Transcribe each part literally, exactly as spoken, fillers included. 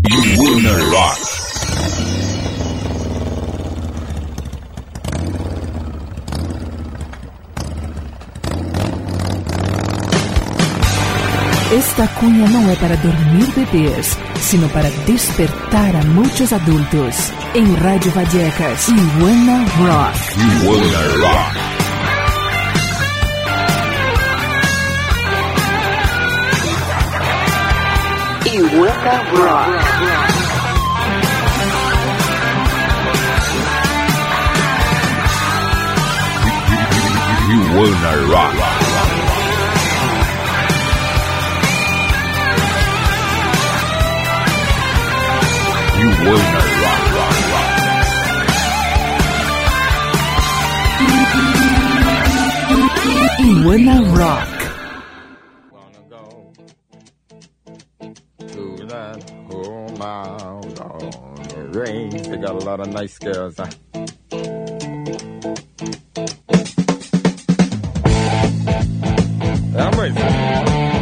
You Will Rock. Esta cuña no es para dormir bebés, sino para despertar a muchos adultos. En Radio Vallecas, You Will Rock. You Will Rock. You Will Rock. You Will Rock. You will not rock, rock, rock. You will not rock. Wanna go to that whole mile on the range. They got a lot of nice girls. Huh? I'm racing.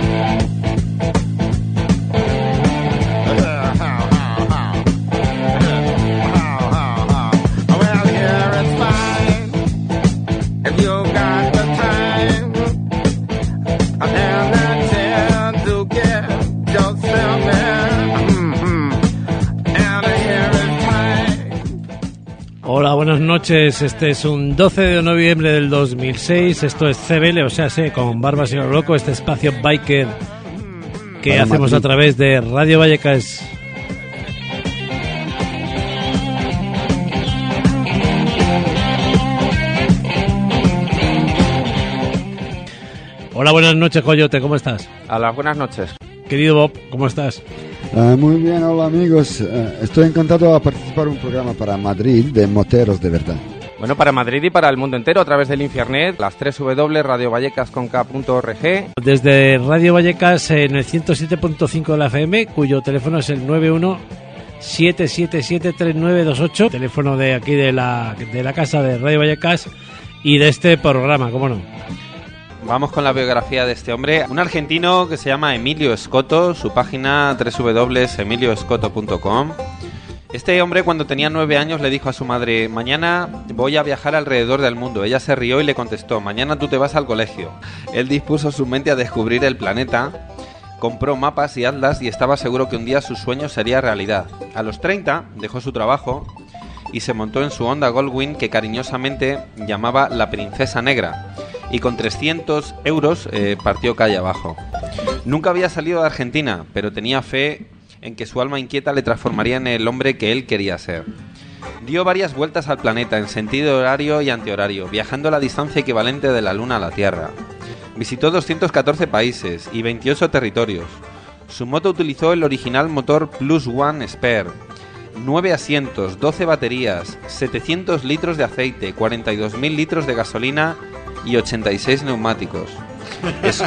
Hola, buenas noches. Este es un doce de noviembre del dos mil seis. Esto es C B L, o sea, sé, con Barba Señor Loco, este espacio biker que Para hacemos Madrid. A través de Radio Vallecas. Hola, buenas noches, Coyote, ¿cómo estás? Hola, buenas noches. Querido Bob, ¿cómo estás? Uh, muy bien, hola amigos. Uh, estoy encantado de participar en un programa para Madrid de moteros de verdad. Bueno, para Madrid y para el mundo entero a través del Infiernet, las tres w w w punto radio vallecas con k punto org. Desde Radio Vallecas en el ciento siete punto cinco de la F M, cuyo teléfono es el nueve uno siete siete siete tres nueve dos ocho, teléfono de aquí de la, de la casa de Radio Vallecas y de este programa, ¿cómo no? Vamos con la biografía de este hombre, un argentino que se llama Emilio Scotto, su página w w w punto emilio scotto punto com. Este hombre, cuando tenía nueve años, le dijo a su madre: mañana voy a viajar alrededor del mundo. Ella se rió y le contestó: mañana tú te vas al colegio. Él dispuso su mente a descubrir el planeta, compró mapas y atlas y estaba seguro que un día su sueño sería realidad. A los treinta dejó su trabajo y se montó en su Honda Goldwing, que cariñosamente llamaba la Princesa Negra, y con trescientos euros eh, partió calle abajo. Nunca había salido de Argentina, pero tenía fe en que su alma inquieta le transformaría en el hombre que él quería ser. Dio varias vueltas al planeta en sentido horario y antihorario, viajando la distancia equivalente de la Luna a la Tierra. Visitó doscientos catorce países y veintiocho territorios. Su moto utilizó el original motor Plus One Spare, nueve asientos, doce baterías, setecientos litros de aceite, cuarenta y dos mil litros de gasolina y ochenta y seis neumáticos. Es,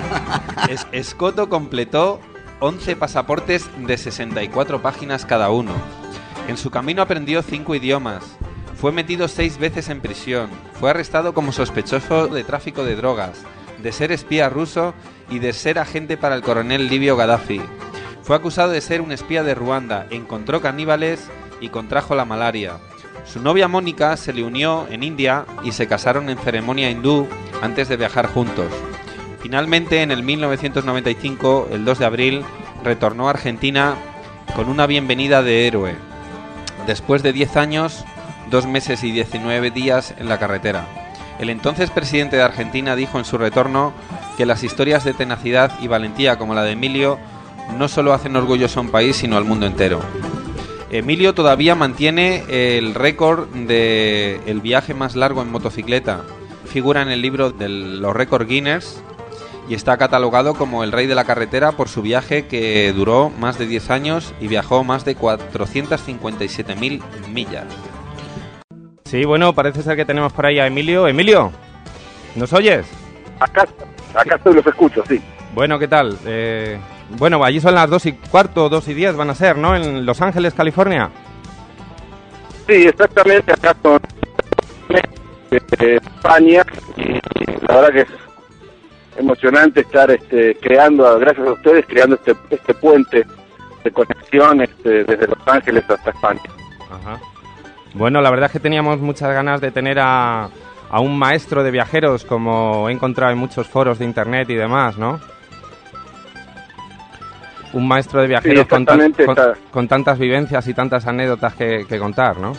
es, Scotto completó once pasaportes de sesenta y cuatro páginas cada uno. En su camino aprendió cinco idiomas. Fue metido seis veces en prisión. Fue arrestado como sospechoso de tráfico de drogas, de ser espía ruso y de ser agente para el coronel libio Gaddafi. Fue acusado de ser un espía de Ruanda, encontró caníbales y contrajo la malaria. Su novia Mónica se le unió en India y se casaron en ceremonia hindú antes de viajar juntos. Finalmente, en el mil novecientos noventa y cinco, el dos de abril, retornó a Argentina con una bienvenida de héroe. Después de diez años, dos meses y diecinueve días en la carretera. El entonces presidente de Argentina dijo en su retorno que las historias de tenacidad y valentía como la de Emilio no solo hacen orgulloso a un país, sino al mundo entero. Emilio todavía mantiene el récord de el viaje más largo en motocicleta. Figura en el libro de los récords Guinness y está catalogado como el rey de la carretera por su viaje, que duró más de diez años y viajó más de cuatrocientas cincuenta y siete mil millas. Sí, bueno, parece ser que tenemos por ahí a Emilio. Emilio, ¿nos oyes? Acá, acá estoy, los escucho, sí. Bueno, ¿qué tal? Eh, bueno, allí son las dos y cuarto, dos y diez van a ser, ¿no? En Los Ángeles, California. Sí, exactamente, acá son de España, y la verdad que es emocionante estar este, creando, gracias a ustedes, creando este, este puente de conexión este, desde Los Ángeles hasta España. Ajá. Bueno, la verdad es que teníamos muchas ganas de tener a, a un maestro de viajeros, como he encontrado en muchos foros de internet y demás, ¿no? Un maestro de viajeros Sí, con, tan- exactamente, con, está- con tantas vivencias y tantas anécdotas que, que contar, ¿no?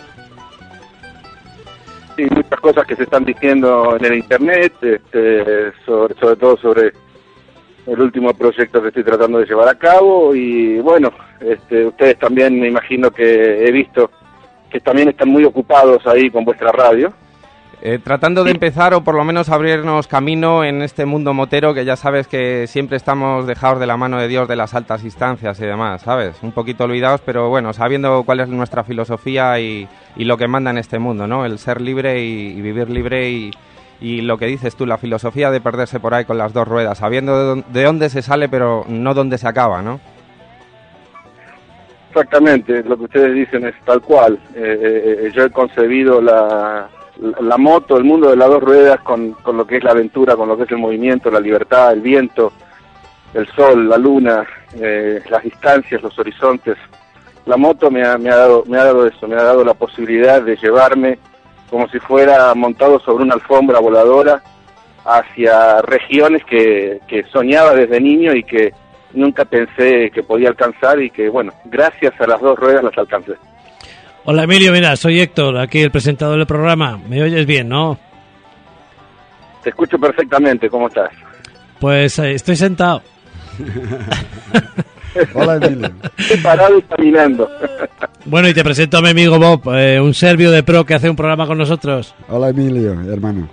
Sí, muchas cosas que se están diciendo en el internet, este, sobre, sobre todo sobre el último proyecto que estoy tratando de llevar a cabo y bueno, este, ustedes también me imagino que he visto que también están muy ocupados ahí con vuestra radio. Eh, tratando de empezar o por lo menos abrirnos camino en este mundo motero, que ya sabes que siempre estamos dejados de la mano de Dios de las altas instancias y demás, ¿sabes? Un poquito olvidados, pero bueno, sabiendo cuál es nuestra filosofía y, y lo que manda en este mundo, ¿no? El ser libre y, y vivir libre y, y lo que dices tú, la filosofía de perderse por ahí con las dos ruedas, sabiendo de dónde, de dónde se sale pero no dónde se acaba, ¿no? Exactamente, lo que ustedes dicen es tal cual. Eh, eh, yo he concebido la, la, la moto, el mundo de las dos ruedas con, con lo que es la aventura, con lo que es el movimiento, la libertad, el viento, el sol, la luna, eh, las distancias, los horizontes. La moto me ha, me ha dado, me ha dado eso, me ha dado la posibilidad de llevarme como si fuera montado sobre una alfombra voladora hacia regiones que, que soñaba desde niño y que nunca pensé que podía alcanzar y que, bueno, gracias a las dos ruedas las alcancé. Hola Emilio, mira, soy Héctor, aquí el presentador del programa. ¿Me oyes bien, no? Te escucho perfectamente, ¿cómo estás? Pues eh, estoy sentado. Hola, Emilio. Estoy parado y caminando. Bueno, y te presento a mi amigo Bob, eh, un serbio de pro que hace un programa con nosotros. Hola, Emilio, hermano.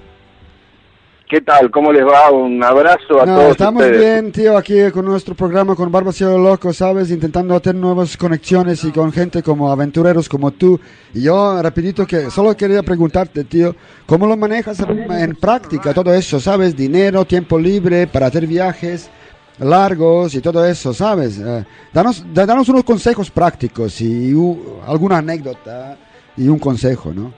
¿Qué tal? ¿Cómo les va? Un abrazo a No, todos estamos ustedes. bien, tío, aquí con nuestro programa con Barba Cielo Loco, ¿sabes? Intentando hacer nuevas conexiones y con gente como aventureros como tú. Y yo, rapidito, que solo quería preguntarte, tío, ¿cómo lo manejas en práctica todo eso, ¿sabes? Dinero, tiempo libre para hacer viajes largos y todo eso, ¿sabes? Eh, danos, da- danos unos consejos prácticos y uh, alguna anécdota y un consejo, ¿no?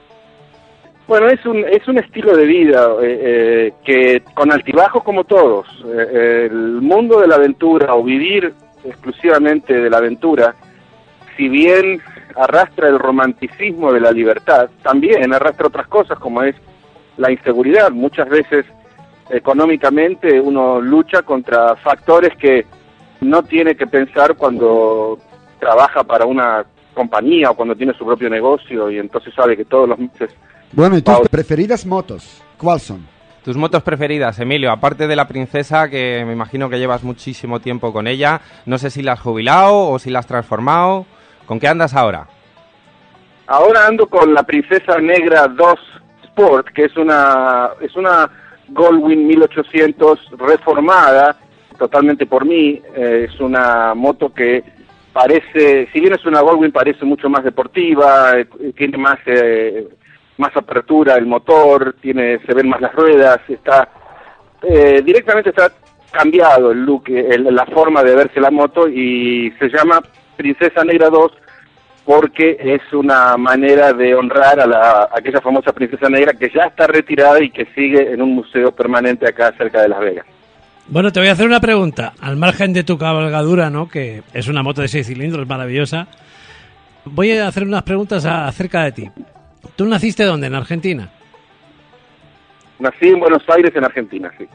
Bueno, es un, es un estilo de vida eh, eh, que con altibajos como todos. Eh, eh, el mundo de la aventura o vivir exclusivamente de la aventura, si bien arrastra el romanticismo de la libertad, también arrastra otras cosas como es la inseguridad. Muchas veces económicamente uno lucha contra factores que no tiene que pensar cuando trabaja para una compañía o cuando tiene su propio negocio y entonces sabe que todos los meses... Bueno, ¿y tus Pausa. preferidas motos? ¿Cuáles son? Tus motos preferidas, Emilio, aparte de la Princesa, que me imagino que llevas muchísimo tiempo con ella, no sé si la has jubilado o si la has transformado. ¿Con qué andas ahora? Ahora ando con la Princesa Negra dos Sport, que es una es una Goldwing mil ochocientos reformada totalmente por mí. Eh, es una moto que parece, si bien es una Goldwing, parece mucho más deportiva, eh, tiene más eh, más apertura el motor, tiene se ven más las ruedas, está eh, directamente está cambiado el look, el, la forma de verse la moto y se llama Princesa Negra dos porque es una manera de honrar a, la, a aquella famosa princesa negra que ya está retirada y que sigue en un museo permanente acá cerca de Las Vegas. Bueno, te voy a hacer una pregunta. Al margen de tu cabalgadura, ¿no? Que es una moto de seis cilindros maravillosa. Voy a hacer unas preguntas a- acerca de ti. ¿Tú naciste dónde? ¿En Argentina? Nací en Buenos Aires, en Argentina, sí.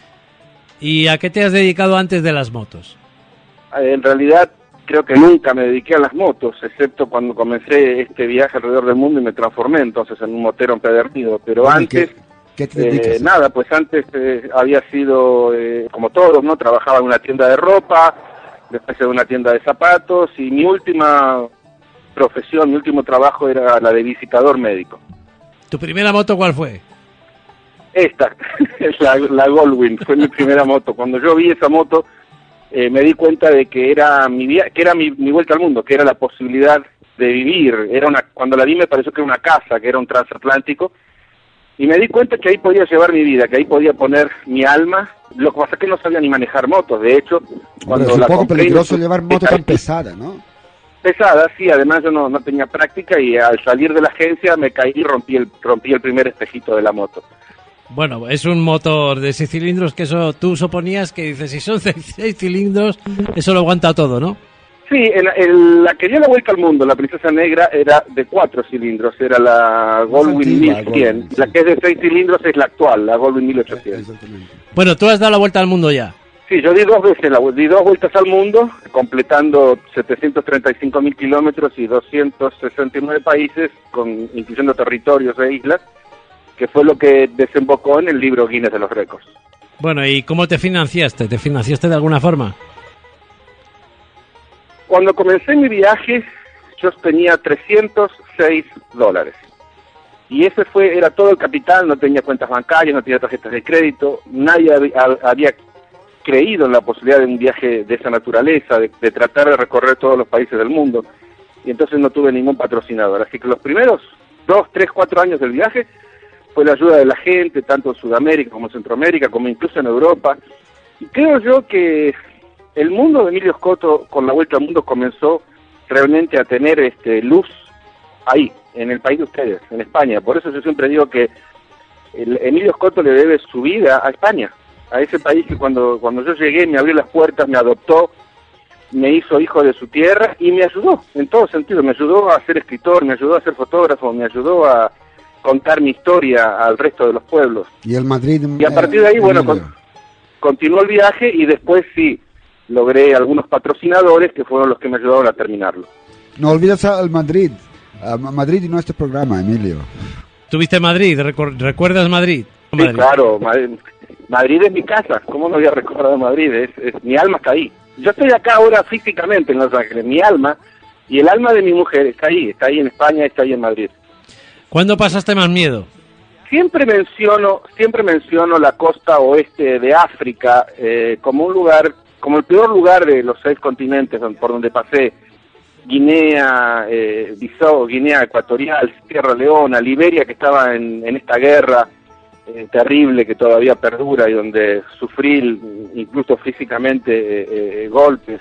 ¿Y a qué te has dedicado antes de las motos? Eh, En realidad creo que nunca me dediqué a las motos, excepto cuando comencé este viaje alrededor del mundo y me transformé entonces en un motero empedernido. Pero Bueno, ¿y antes... qué- qué te dedicas? Eh, nada, pues antes eh, había sido, eh, como todos, ¿no? Trabajaba en una tienda de ropa, después en una tienda de zapatos, y mi última profesión, mi último trabajo era la de visitador médico. ¿Tu primera moto cuál fue? Esta, es la, la Goldwing, fue mi primera moto. Cuando yo vi esa moto, eh, me di cuenta de que era mi via- que era mi, mi vuelta al mundo, que era la posibilidad de vivir. Era una, cuando la vi me pareció que era una casa, que era un transatlántico, y me di cuenta que ahí podía llevar mi vida, que ahí podía poner mi alma. Lo que pasa es que no sabía ni manejar motos. De hecho, cuando Pero es un la poco compré, peligroso me- llevar me moto caí tan pesada, ¿no? pesada, sí, además yo no, no tenía práctica y al salir de la agencia me caí y rompí el, rompí el primer espejito de la moto. Bueno, es un motor de seis cilindros que eso tú suponías que dices, si son seis, seis cilindros, eso lo aguanta todo, ¿no? Sí, el, el- la que dio la vuelta al mundo, la Princesa Negra, era de cuatro cilindros, era la Goldwyn antigua, mil cien. Goldwyn, sí. La que es de seis cilindros es la actual, la Goldwyn mil ochocientos. Exactamente. Bueno, tú has dado la vuelta al mundo ya. Sí, yo di dos veces, la, vu- di dos vueltas al mundo, completando setecientos treinta y cinco mil kilómetros y doscientos sesenta y nueve países, con, incluyendo territorios e islas, que fue lo que desembocó en el libro Guinness de los Récords. Bueno, ¿y cómo te financiaste? ¿Te financiaste de alguna forma? Cuando comencé mi viaje, yo tenía trescientos seis dólares. Y ese fue, era todo el capital, no tenía cuentas bancarias, no tenía tarjetas de crédito, nadie hab- hab- había creído en la posibilidad de un viaje de esa naturaleza, de, de tratar de recorrer todos los países del mundo, y entonces no tuve ningún patrocinador. Así que los primeros dos, tres, cuatro años del viaje fue la ayuda de la gente, tanto en Sudamérica como en Centroamérica, como incluso en Europa. Y creo yo que el mundo de Emilio Scotto con la Vuelta al Mundo comenzó realmente a tener este luz ahí, en el país de ustedes, en España. Por eso yo siempre digo que el Emilio Scotto le debe su vida a España, a ese país que cuando, cuando yo llegué me abrió las puertas, me adoptó, me hizo hijo de su tierra y me ayudó en todo sentido. Me ayudó a ser escritor, me ayudó a ser fotógrafo, me ayudó a contar mi historia al resto de los pueblos. Y el Madrid... Y a partir de ahí, eh, bueno, Emilio. con- continuó el viaje y después sí, logré algunos patrocinadores que fueron los que me ayudaron a terminarlo. No olvides al Madrid. A Madrid y nuestro programa, Emilio. ¿Tuviste Madrid? Recu- ¿Recuerdas Madrid? Sí, Madrid. claro, Madrid, Madrid es mi casa, ¿cómo no voy a recordar Madrid? Es, es, mi alma está ahí. Yo estoy acá ahora físicamente en Los Ángeles, mi alma y el alma de mi mujer está ahí, está ahí en España, está ahí en Madrid. ¿Cuándo pasaste más miedo? Siempre menciono, siempre menciono la costa oeste de África eh, como un lugar, como el peor lugar de los seis continentes don- por donde pasé. Guinea, eh, Bissau, Guinea Ecuatorial, Sierra Leona, Liberia, que estaba en, en esta guerra eh, terrible que todavía perdura y donde sufrí incluso físicamente eh, eh, golpes.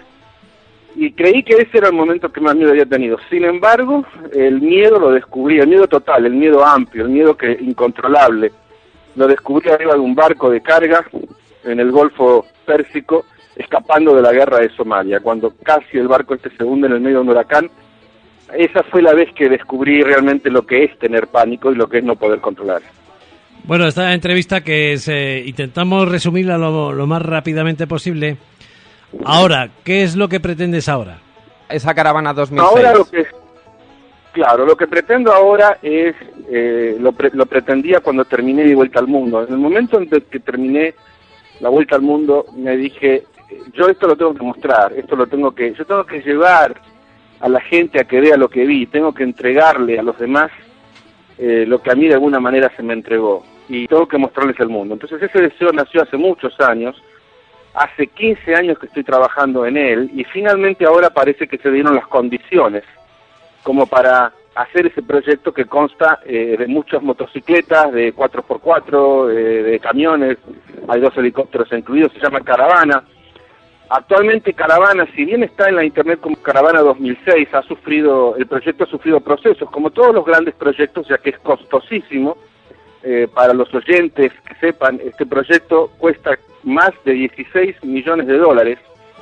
Y creí que ese era el momento que más miedo había tenido. Sin embargo, el miedo lo descubrí, el miedo total, el miedo amplio, el miedo que incontrolable. Lo descubrí arriba de un barco de carga en el Golfo Pérsico, escapando de la guerra de Somalia, cuando casi el barco este se hunde en el medio de un huracán. Esa fue la vez que descubrí realmente lo que es tener pánico y lo que es no poder controlar. Bueno, esta entrevista que se, intentamos resumirla lo, lo más rápidamente posible. Ahora, ¿qué es lo que pretendes ahora? Esa caravana dos mil seis. Ahora lo que, claro, lo que pretendo ahora es, eh, lo, pre- lo pretendía cuando terminé mi Vuelta al Mundo. En el momento en que terminé la Vuelta al Mundo, me dije, yo esto lo tengo que mostrar, esto lo tengo que, yo tengo que llevar a la gente a que vea lo que vi, tengo que entregarle a los demás eh, lo que a mí de alguna manera se me entregó, y tengo que mostrarles el mundo. Entonces ese deseo nació hace muchos años, hace quince años que estoy trabajando en él, y finalmente ahora parece que se dieron las condiciones como para hacer ese proyecto que consta eh, de muchas motocicletas, de cuatro por cuatro, eh, de camiones, hay dos helicópteros incluidos, se llama Caravana. Actualmente Caravana, si bien está en la internet como Caravana dos mil seis, ha sufrido, el proyecto ha sufrido procesos, como todos los grandes proyectos, ya que es costosísimo. Eh, para los oyentes que sepan, este proyecto cuesta más de dieciséis millones de dólares,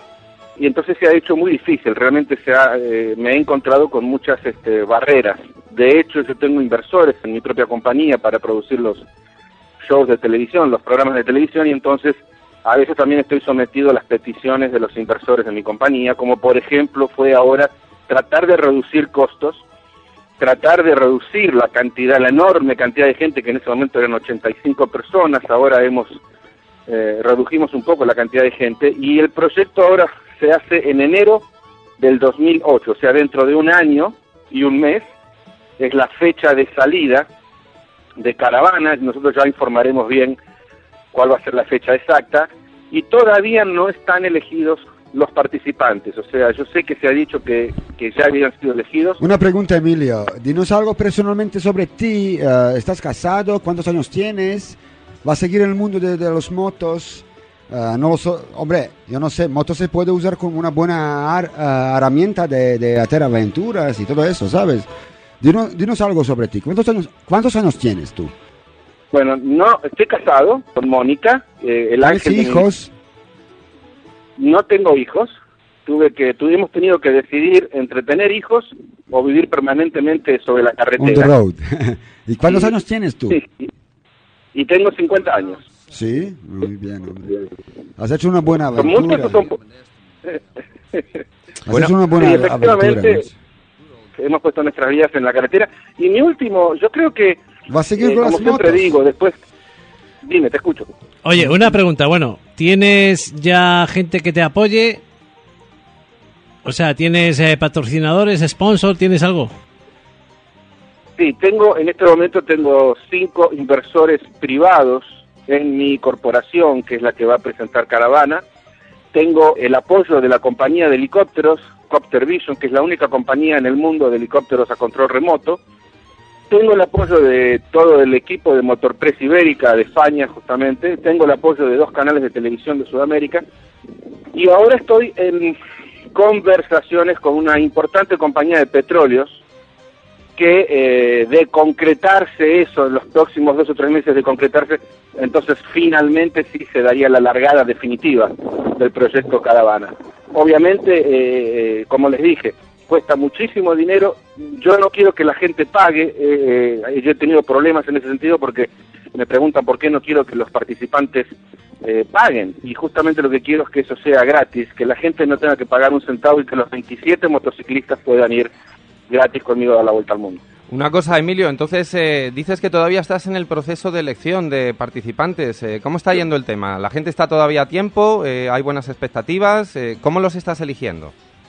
y entonces se ha hecho muy difícil, realmente se ha, eh, me he encontrado con muchas este, barreras. De hecho, yo tengo inversores en mi propia compañía para producir los shows de televisión, los programas de televisión, y entonces a veces también estoy sometido a las peticiones de los inversores de mi compañía, como por ejemplo fue ahora tratar de reducir costos, tratar de reducir la cantidad, la enorme cantidad de gente, que en ese momento eran ochenta y cinco personas, ahora hemos eh, redujimos un poco la cantidad de gente, y el proyecto ahora se hace en enero del dos mil ocho, o sea, dentro de un año y un mes, es la fecha de salida de Caravana. Nosotros ya informaremos bien cuál va a ser la fecha exacta, y todavía no están elegidos los participantes, o sea, yo sé que se ha dicho que, que ya habían sido elegidos. Una pregunta, Emilio. Dinos algo personalmente sobre ti. Uh, ¿Estás casado? ¿Cuántos años tienes? ¿Vas a seguir el mundo de, de los motos? Uh, no lo so, hombre, yo no sé, moto se puede usar como una buena ar, uh, herramienta de, de hacer aventuras y todo eso, ¿sabes? Dinos, dinos algo sobre ti. ¿Cuántos años, cuántos años tienes tú? Bueno, no, estoy casado con Mónica, eh, el ¿Tienes ángel de mi- hijos? No tengo hijos, tuve que, tuvimos tenido que decidir entre tener hijos o vivir permanentemente sobre la On carretera. the road. ¿Y cuántos Sí. años tienes tú? Sí, y, y tengo cincuenta años. Sí, muy bien, hombre. Has hecho una buena ¿Son aventura. muchos o son po- Has Bueno, hecho una buena sí, aventura. efectivamente, ¿no? hemos puesto nuestras vidas en la carretera. Y mi último, yo creo que, ¿Va a seguir eh, con como las siempre motos? digo, después... Dime, te escucho. Oye, una pregunta, bueno, ¿tienes ya gente que te apoye? O sea, ¿tienes eh, patrocinadores, sponsor, tienes algo? Sí, tengo, en este momento tengo cinco inversores privados en mi corporación, que es la que va a presentar Caravana. Tengo el apoyo de la compañía de helicópteros, Copter Vision, que es la única compañía en el mundo de helicópteros a control remoto. Tengo el apoyo de todo el equipo de Motorpress Ibérica de España, justamente. Tengo el apoyo de dos canales de televisión de Sudamérica. Y ahora estoy en conversaciones con una importante compañía de petróleos que eh, de concretarse eso en los próximos dos o tres meses de concretarse, entonces finalmente sí se daría la largada definitiva del proyecto Caravana. Obviamente, eh, como les dije, cuesta muchísimo dinero. Yo no quiero que la gente pague. Eh, eh, yo he tenido problemas en ese sentido porque me preguntan por qué no quiero que los participantes eh, paguen. Y justamente lo que quiero es que eso sea gratis, que la gente no tenga que pagar un centavo y que los veintisiete motociclistas puedan ir gratis conmigo a dar la vuelta al mundo. Una cosa, Emilio, entonces eh, dices que todavía estás en el proceso de elección de participantes. Eh, ¿Cómo está yendo el tema? ¿La gente está todavía a tiempo? Eh, ¿Hay buenas expectativas? Eh, ¿Cómo los estás eligiendo?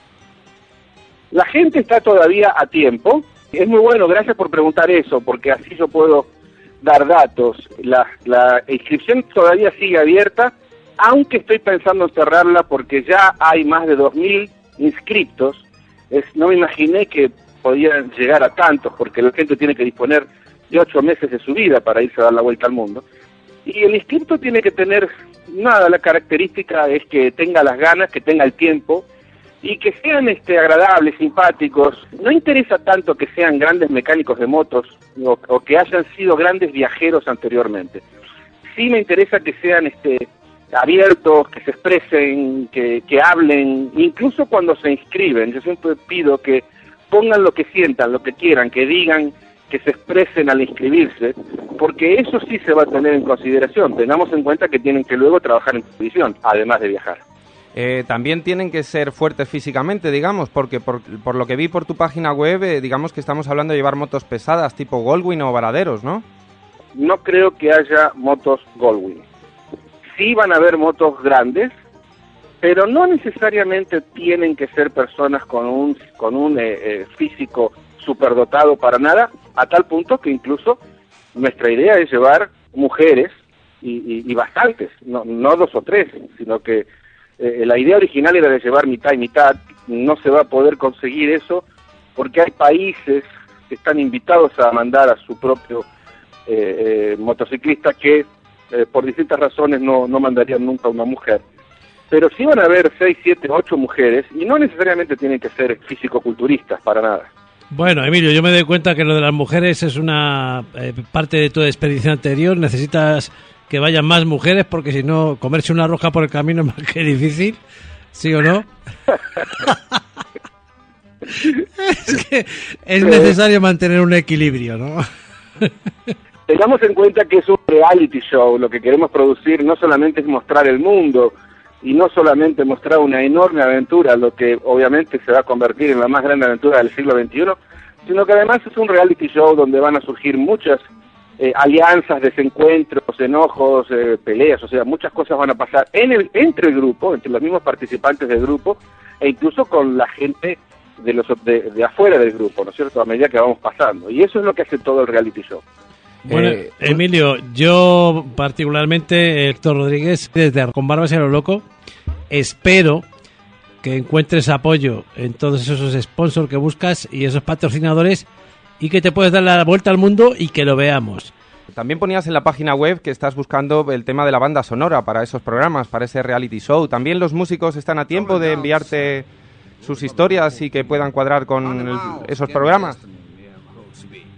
La gente está todavía a tiempo. Es muy bueno, gracias por preguntar eso, porque así yo puedo dar datos. La, la inscripción todavía sigue abierta, aunque estoy pensando en cerrarla porque ya hay más de dos mil inscriptos. Es, no me imaginé que podían llegar a tantos, porque la gente tiene que disponer de ocho meses de su vida para irse a dar la vuelta al mundo. Y el inscripto tiene que tener, nada, la característica es que tenga las ganas, que tenga el tiempo, y que sean este, agradables, simpáticos. No interesa tanto que sean grandes mecánicos de motos o, o que hayan sido grandes viajeros anteriormente. Sí me interesa que sean este, abiertos, que se expresen, que, que hablen, incluso cuando se inscriben. Yo siempre pido que pongan lo que sientan, lo que quieran, que digan, que se expresen al inscribirse, porque eso sí se va a tener en consideración. Tengamos en cuenta que tienen que luego trabajar en televisión, además de viajar. Eh, también tienen que ser fuertes físicamente, digamos, porque por, por lo que vi por tu página web, eh, digamos que estamos hablando de llevar motos pesadas tipo Goldwing o varaderos, ¿no? No creo que haya motos Goldwing. Sí van a haber motos grandes, pero no necesariamente tienen que ser personas con un, con un eh, eh, físico superdotado para nada, a tal punto que incluso nuestra idea es llevar mujeres y, y, y bastantes, no, no dos o tres, sino que Eh, la idea original era de llevar mitad y mitad. No se va a poder conseguir eso porque hay países que están invitados a mandar a su propio eh, eh, motociclista que eh, por distintas razones no, no mandarían nunca a una mujer. Pero sí van a haber seis, siete, ocho mujeres y no necesariamente tienen que ser físico-culturistas para nada. Bueno, Emilio, yo me doy cuenta que lo de las mujeres es una eh, parte de tu experiencia anterior. Necesitas que vayan más mujeres porque si no, comerse una rosca por el camino es más que difícil, ¿sí o no? Es que es necesario mantener un equilibrio, ¿no? Tengamos en cuenta que es un reality show. Lo que queremos producir no solamente es mostrar el mundo y no solamente mostrar una enorme aventura, lo que obviamente se va a convertir en la más grande aventura del siglo veintiuno, sino que además es un reality show donde van a surgir muchas eh, alianzas, desencuentros, enojos, eh, peleas, o sea, muchas cosas van a pasar en el, entre el grupo, entre los mismos participantes del grupo, e incluso con la gente de los de, de afuera del grupo, ¿no es cierto?, a medida que vamos pasando. Y eso es lo que hace todo el reality show. Bueno, Eh, Emilio, yo particularmente, Héctor Rodríguez, desde Con Barbas y a lo Loco, espero que encuentres apoyo en todos esos sponsors que buscas y esos patrocinadores y que te puedes dar la vuelta al mundo y que lo veamos. También ponías en la página web que estás buscando el tema de la banda sonora para esos programas, para ese reality show. ¿También los músicos están a tiempo de enviarte sus historias y que puedan cuadrar con el- esos programas?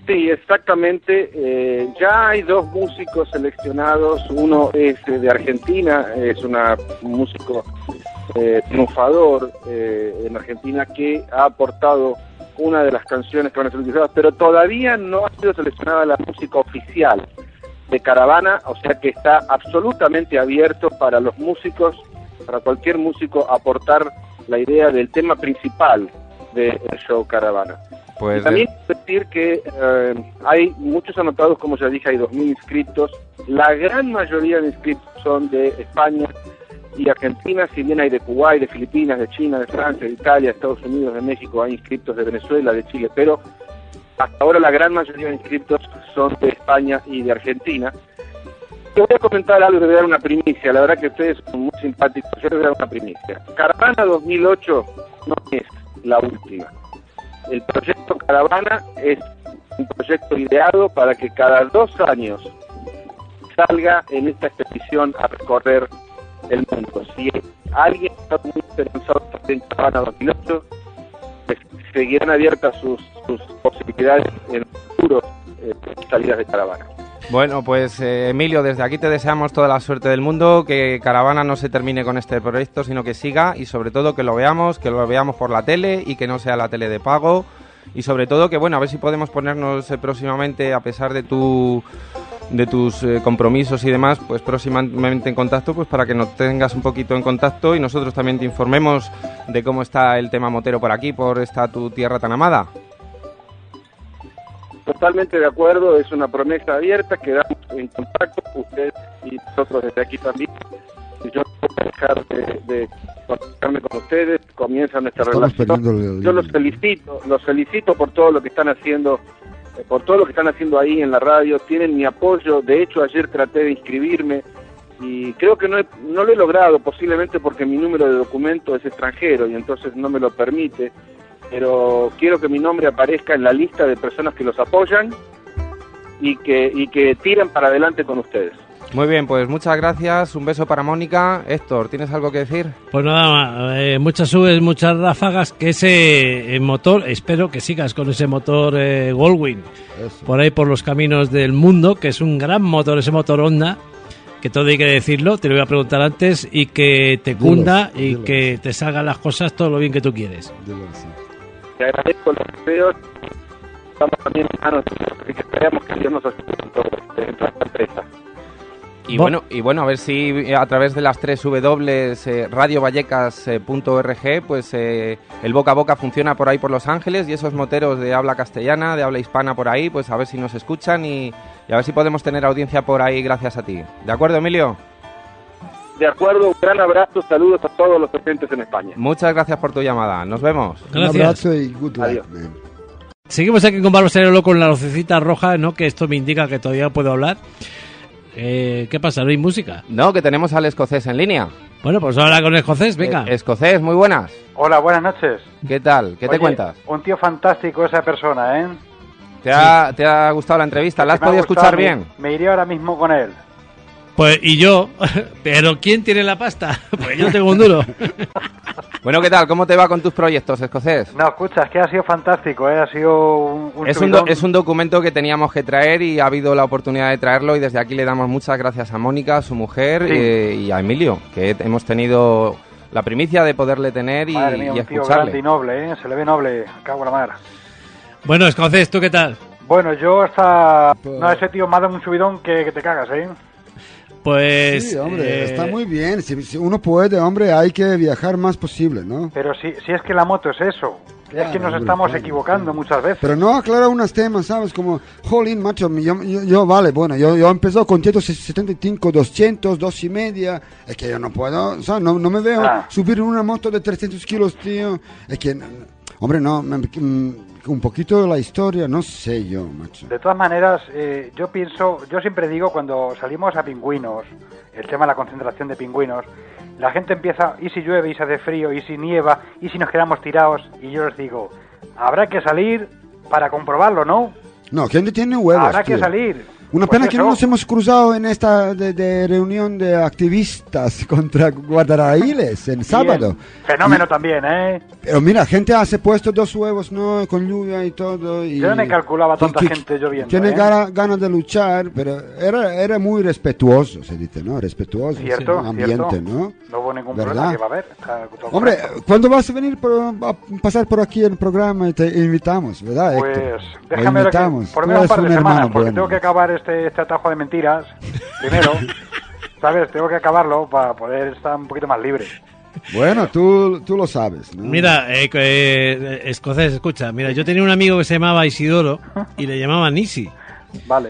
Sí, exactamente. Eh, ya hay dos músicos seleccionados. Uno es eh, de Argentina, es una, un músico eh, triunfador eh, en Argentina que ha aportado una de las canciones que van a ser utilizadas, pero todavía no ha sido seleccionada la música oficial de Caravana, o sea que está absolutamente abierto para los músicos, para cualquier músico aportar la idea del tema principal del show Caravana. Pues y también decir que eh, hay muchos anotados, como ya dije, hay dos mil inscritos. La gran mayoría de inscritos son de España y Argentina, si bien hay de Kuwait, de Filipinas, de China, de Francia, de Italia, de Estados Unidos, de México, hay inscritos de Venezuela, de Chile, pero hasta ahora la gran mayoría de inscritos son de España y de Argentina. Te voy a comentar algo, te voy a dar una primicia, la verdad que ustedes son muy simpáticos, yo les voy a dar una primicia. Caravana dos mil ocho no es la última. El proyecto Caravana es un proyecto ideado para que cada dos años salga en esta expedición a recorrer el mundo. Si alguien está muy interesado en Caravana dos mil ocho, pues seguirán abiertas sus, sus posibilidades en futuros eh, salidas de Caravana. Bueno, pues eh, Emilio, desde aquí te deseamos toda la suerte del mundo, que Caravana no se termine con este proyecto, sino que siga y sobre todo que lo veamos, que lo veamos por la tele y que no sea la tele de pago y sobre todo que, bueno, a ver si podemos ponernos eh, próximamente, a pesar de tu de tus eh, compromisos y demás, pues próximamente en contacto, pues para que nos tengas un poquito en contacto y nosotros también te informemos de cómo está el tema motero por aquí, por esta tu tierra tan amada. Totalmente de acuerdo, es una promesa abierta, quedamos en contacto, ustedes y nosotros desde aquí también. Y yo no voy a dejar de, de contactarme con ustedes, comienza nuestra Estamos relación. Yo los felicito, los felicito por todo lo que están haciendo, eh, por todo lo que están haciendo ahí en la radio, tienen mi apoyo. De hecho, ayer traté de inscribirme y creo que no, he, no lo he logrado, posiblemente porque mi número de documento es extranjero y entonces no me lo permite. Pero quiero que mi nombre aparezca en la lista de personas que los apoyan y que y que tiren para adelante con ustedes. Muy bien, pues muchas gracias, un beso para Mónica. Héctor, ¿tienes algo que decir? Pues nada más, eh, muchas subes, muchas ráfagas, que ese eh, motor, espero que sigas con ese motor eh, Goldwing Eso. por ahí por los caminos del mundo, que es un gran motor, ese motor Honda, que todo hay que decirlo, te lo voy a preguntar antes, y que te cunda Dilos, y dilos. que te salgan las cosas todo lo bien que tú quieres. Dilo así. Te agradezco los deseos, estamos también en manos de Dios, así que esperamos que Dios nos ayude en todo esto, en toda esta empresa. Y Bo- bueno, y bueno, a ver si a través de las tres w eh, radio vallecas punto org, pues eh, el boca a boca funciona por ahí por Los Ángeles y esos moteros de habla castellana, de habla hispana por ahí, pues a ver si nos escuchan y, y a ver si podemos tener audiencia por ahí gracias a ti. ¿De acuerdo, Emilio? De acuerdo, un gran abrazo, saludos a todos los presentes en España. Muchas gracias por tu llamada. Nos vemos. Un Gracias. abrazo y good luck, Adiós. man. Seguimos aquí con Barba Serelo con la lucecita roja, ¿no? Que esto me indica que todavía puedo hablar. Eh, ¿Qué pasa? ¿No hay música? No, que tenemos al escocés en línea. Bueno, pues ahora con el escocés, venga. Eh, escocés, muy buenas. Hola, buenas noches. ¿Qué tal? ¿Qué te Oye, cuentas? Un tío fantástico esa persona, ¿eh? ¿Te ha, ¿Te ha gustado la entrevista? ¿La has Me ha podido gustado, escuchar me- bien? Me iré ahora mismo con él. Pues, y yo, pero ¿quién tiene la pasta? Pues yo tengo un duro. Bueno, ¿qué tal? ¿Cómo te va con tus proyectos, escocés? No, escucha, es que ha sido fantástico, ¿eh? Ha sido un, un Es un, do- subidón. es un documento que teníamos que traer y ha habido la oportunidad de traerlo y desde aquí le damos muchas gracias a Mónica, a su mujer Sí. eh, y a Emilio, que hemos tenido la primicia de poderle tener y, Madre mía, y un tío escucharle. grande y noble, ¿eh? Se le ve noble, cago en la mar. Bueno, escocés, ¿tú qué tal? Bueno, yo hasta... Pues- No, ese tío me ha dado un subidón que, que te cagas, ¿eh? Pues... Sí, hombre, eh, está muy bien. Si, si uno puede, hombre, hay que viajar más posible, ¿no? Pero si, si es que la moto es eso. Claro, es que nos hombre, estamos claro, equivocando claro. muchas veces. Pero no aclara unos temas, ¿sabes? Como, jolín, macho, yo, yo, yo, vale, bueno, yo, yo empezó con ciento setenta y cinco, doscientos, dos y media. Es que yo no puedo, o sea, no, no me veo Ah. subir una moto de trescientos kilos, tío. Es que, hombre, no, me- mm, un poquito de la historia, no sé yo, macho. De todas maneras, eh, yo pienso, yo siempre digo cuando salimos a pingüinos, el tema de la concentración de pingüinos, la gente empieza, y si llueve, y si hace frío, y si nieva, y si nos quedamos tirados, y yo les digo, habrá que salir para comprobarlo, ¿no? No, gente tiene huevos, habrá que tío. salir. Una Pues pena que no eso. nos hemos cruzado en esta de, de reunión de activistas contra guardarraíles en sábado. Bien. Fenómeno Y- también, ¿eh? Pero mira, gente hace puesto dos huevos, ¿no? Con lluvia y todo. Y Yo no me calculaba tanta que- gente lloviendo, Tiene ¿eh? gana- ganas de luchar, pero era, era muy respetuoso, se dice, ¿no? Respetuoso. Cierto, sí, ambiente, cierto. ¿no? No hubo ningún ¿Verdad? problema que va a haber. Está todo Hombre, correcto. ¿cuándo vas a venir por- a pasar por aquí en el programa y te invitamos, ¿verdad, Pues Héctor? Lo déjame lo que, invitamos. por lo Tú menos un eres par de un semanas, hermano porque bueno. tengo que acabar este, este atajo de mentiras primero. ¿Sabes? Tengo que acabarlo para poder estar un poquito más libre. Bueno, tú, tú lo sabes, ¿no? Mira, eh, eh, escocés, escucha, mira, yo tenía un amigo que se llamaba Isidoro y le llamaban Isi. Vale.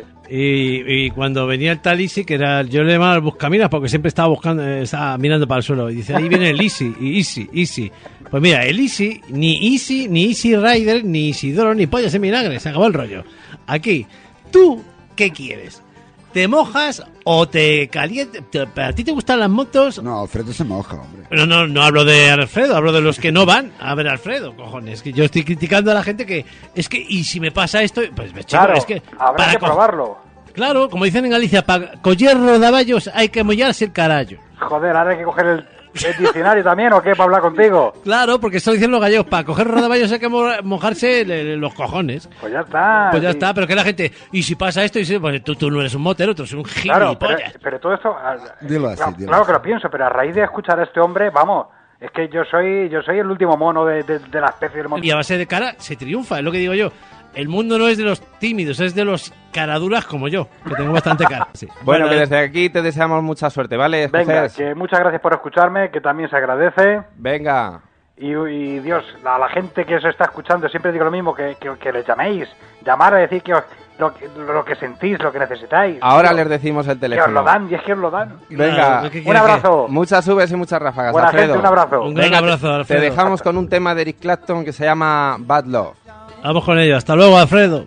Y, y cuando venía el tal Isi, que era, yo le llamaba el buscaminas porque siempre estaba buscando, eh, estaba mirando para el suelo. Y dice, ahí viene el Isi, y Isi, Isi. Pues mira, el Isi, ni Isi, ni Easy Rider, ni Isidoro, ni pollas en vinagre, se acabó el rollo. Aquí, ¿tú qué quieres? ¿Te mojas o te calientas? ¿A ti te gustan las motos? No, Alfredo se moja, hombre. No, no, no hablo de Alfredo, hablo de los que no van a ver a Alfredo, cojones. Que yo estoy criticando a la gente que es que, y si me pasa esto, pues chico, Claro, es que habrá para que co- probarlo. Claro, como dicen en Galicia, para coller rodaballos hay que mollarse el carallo. Joder, ahora hay que coger el, el diccionario también, ¿o qué? Para hablar contigo. Claro, porque eso dicen los gallegos, para coger rodaballos hay que mo- mojarse le- le- los cojones. Pues ya está. Pues ya sí. está, pero que la gente, y si pasa esto, y si, pues tú, tú no eres un motero, tú eres un Claro, pero, gilipollas. pero todo esto... ah, Dilo así, claro, dilo claro así. que lo pienso, pero a raíz de escuchar a este hombre, vamos, es que yo soy yo soy el último mono de, de, de la especie del mono. Y a base de cara se triunfa, es lo que digo yo. El mundo no es de los tímidos, es de los caraduras como yo, que tengo bastante cara. Sí. Bueno, que desde aquí te deseamos mucha suerte, ¿vale? Venga, escocés? que muchas gracias por escucharme, que también se agradece. Venga. Y, y Dios, a la gente que se está escuchando, siempre digo lo mismo, que, que, que les llaméis, llamar a decir que os- lo, que lo que sentís, lo que necesitáis. Ahora Tío, les decimos el que os teléfono. lo dan, y es que os lo dan. Venga. Claro, ¿qué Un quieres abrazo. Muchas subes y muchas ráfagas, Buena Alfredo. gente, un abrazo. Un gran Venga, abrazo, te- Alfredo. Te dejamos con un tema de Eric Clapton que se llama Bad Love. que- Vamos con ello, hasta luego, Alfredo.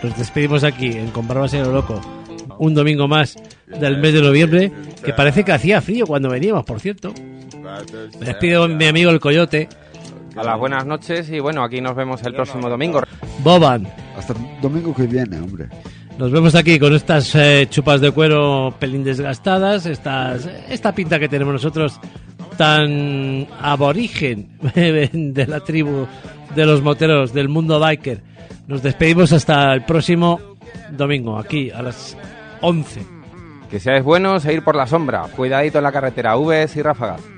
Nos despedimos aquí en Con Barbas y a lo Loco. Un domingo más del mes de noviembre, que parece que hacía frío cuando veníamos, por cierto. Me despido mi amigo el Coyote. A las buenas noches y bueno, aquí nos vemos el próximo domingo. Boban. Hasta el domingo que viene, hombre. Nos vemos aquí con estas eh, chupas de cuero pelín desgastadas, estas, esta pinta que tenemos nosotros tan aborigen de la tribu de los moteros del mundo biker. Nos despedimos hasta el próximo domingo, aquí a las once. Que seáis buenos e ir por la sombra. Cuidadito en la carretera, Vs y ráfagas.